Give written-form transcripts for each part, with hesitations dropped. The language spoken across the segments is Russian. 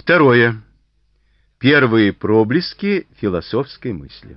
Второе. Первые проблески философской мысли.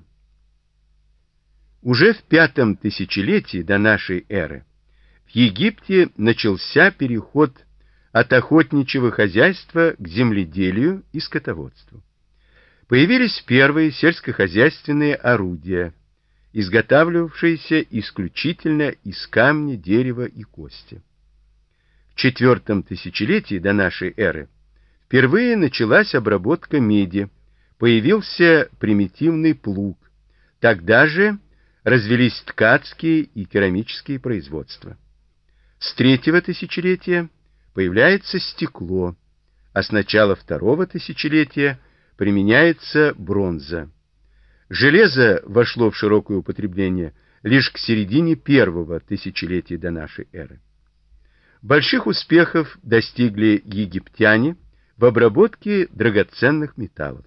Уже в пятом тысячелетии до нашей эры в Египте начался переход от охотничьего хозяйства к земледелию и скотоводству. Появились первые сельскохозяйственные орудия, изготавливавшиеся исключительно из камня, дерева и кости. В четвертом тысячелетии до нашей эры впервые началась обработка меди, появился примитивный плуг. Тогда же развелись ткацкие и керамические производства. С третьего тысячелетия появляется стекло, а с начала второго тысячелетия применяется бронза. Железо вошло в широкое употребление лишь к середине первого тысячелетия до нашей эры. Больших успехов достигли египтяне в обработке драгоценных металлов.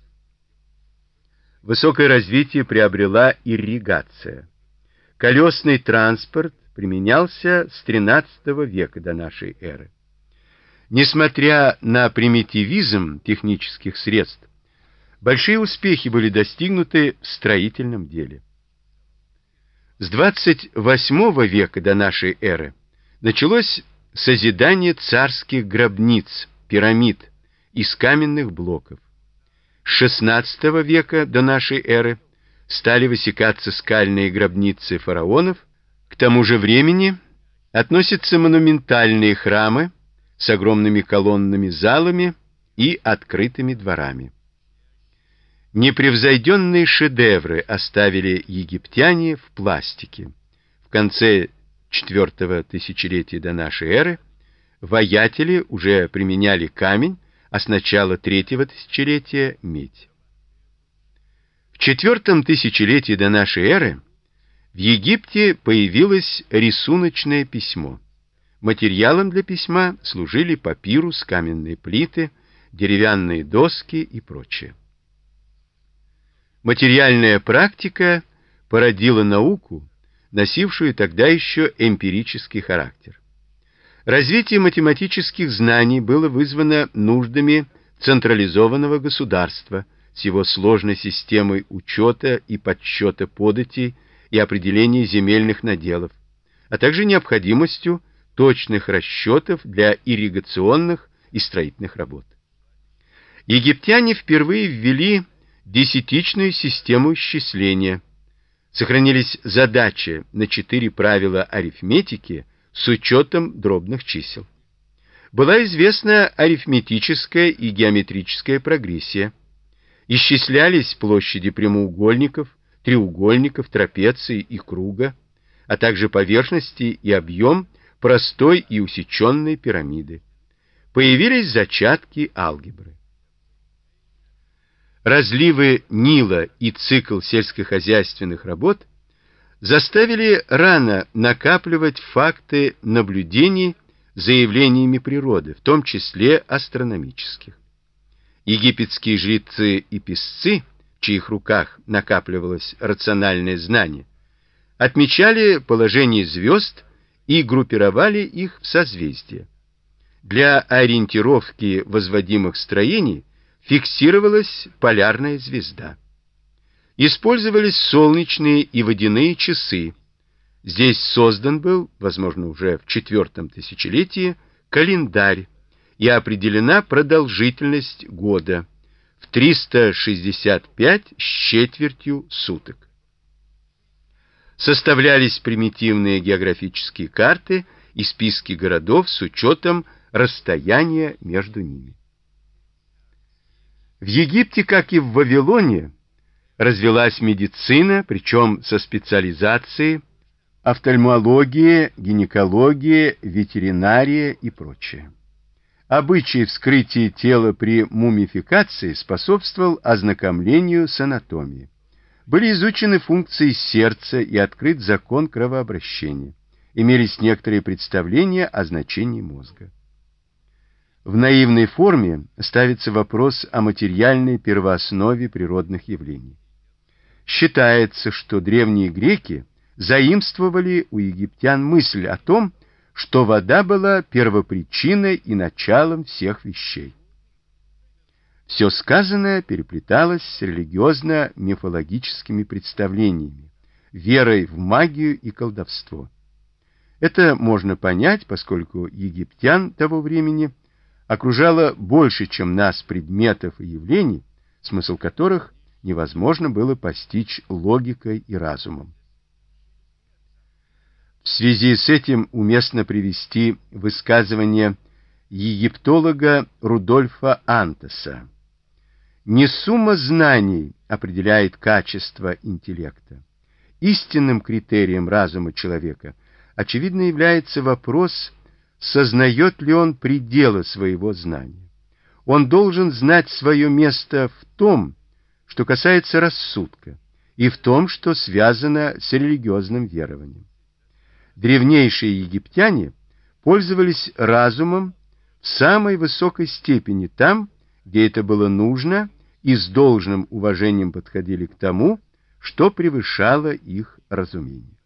Высокое развитие приобрела ирригация. Колесный транспорт применялся с XIII века до нашей эры. Несмотря на примитивизм технических средств, большие успехи были достигнуты в строительном деле. С XXVIII века до нашей эры началось созидание царских гробниц, пирамид из каменных блоков. С XVI века до нашей эры стали высекаться скальные гробницы фараонов. К тому же времени относятся монументальные храмы с огромными колоннами залами и открытыми дворами. Непревзойденные шедевры оставили египтяне в пластике. В конце IV тысячелетия до нашей эры воятели уже применяли камень, а с начала третьего тысячелетия медь. В IV тысячелетии до нашей эры в Египте появилось рисуночное письмо. Материалом для письма служили папирус, каменные плиты, деревянные доски и прочее. Материальная практика породила науку, носившую тогда еще эмпирический характер. Развитие математических знаний было вызвано нуждами централизованного государства с его сложной системой учета и подсчета податей и определения земельных наделов, а также необходимостью точных расчетов для ирригационных и строительных работ. Египтяне впервые ввели десятичную систему исчисления. Сохранились задачи на 4 правила арифметики с учетом дробных чисел. Была известна арифметическая и геометрическая прогрессия. Исчислялись площади прямоугольников, треугольников, трапеций и круга, а также поверхности и объем простой и усеченной пирамиды. Появились зачатки алгебры. Разливы Нила и цикл сельскохозяйственных работ заставили рано накапливать факты наблюдений за явлениями природы, в том числе астрономических. Египетские жрецы и писцы, в чьих руках накапливалось рациональное знание, отмечали положение звезд и группировали их в созвездия. Для ориентировки возводимых строений фиксировалась полярная звезда. Использовались солнечные и водяные часы. Здесь создан был, возможно, уже в IV тысячелетии, календарь, и определена продолжительность года в 365 с четвертью суток. Составлялись примитивные географические карты и списки городов с учетом расстояния между ними. В Египте, как и в Вавилоне, развилась медицина, причем со специализацией офтальмология, гинекология, ветеринария и прочее. Обычай вскрытия тела при мумификации способствовал ознакомлению с анатомией. Были изучены функции сердца и открыт закон кровообращения. Имелись некоторые представления о значении мозга. В наивной форме ставится вопрос о материальной первооснове природных явлений. Считается, что древние греки заимствовали у египтян мысль о том, что вода была первопричиной и началом всех вещей. Все сказанное переплеталось с религиозно-мифологическими представлениями, верой в магию и колдовство. Это можно понять, поскольку египтян того времени окружало больше, чем нас, предметов и явлений, смысл которых невозможно было постичь логикой и разумом. В связи с этим уместно привести высказывание египтолога Рудольфа Антеса. Не сумма знаний определяет качество интеллекта. Истинным критерием разума человека, очевидно, является вопрос, сознает ли он пределы своего знания. Он должен знать свое место в том, что касается рассудка, и в том, что связано с религиозным верованием. Древнейшие египтяне пользовались разумом в самой высокой степени там, где это было нужно, и с должным уважением подходили к тому, что превышало их разумение.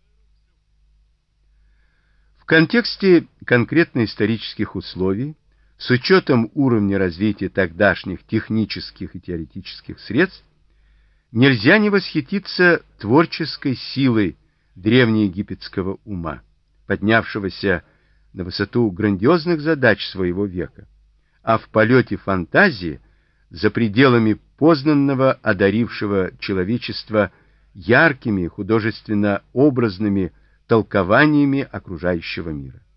В контексте конкретно исторических условий, с учетом уровня развития тогдашних технических и теоретических средств, нельзя не восхититься творческой силой древнеегипетского ума, поднявшегося на высоту грандиозных задач своего века, а в полете фантазии за пределами познанного одарившего человечество яркими художественно-образными толкованиями окружающего мира.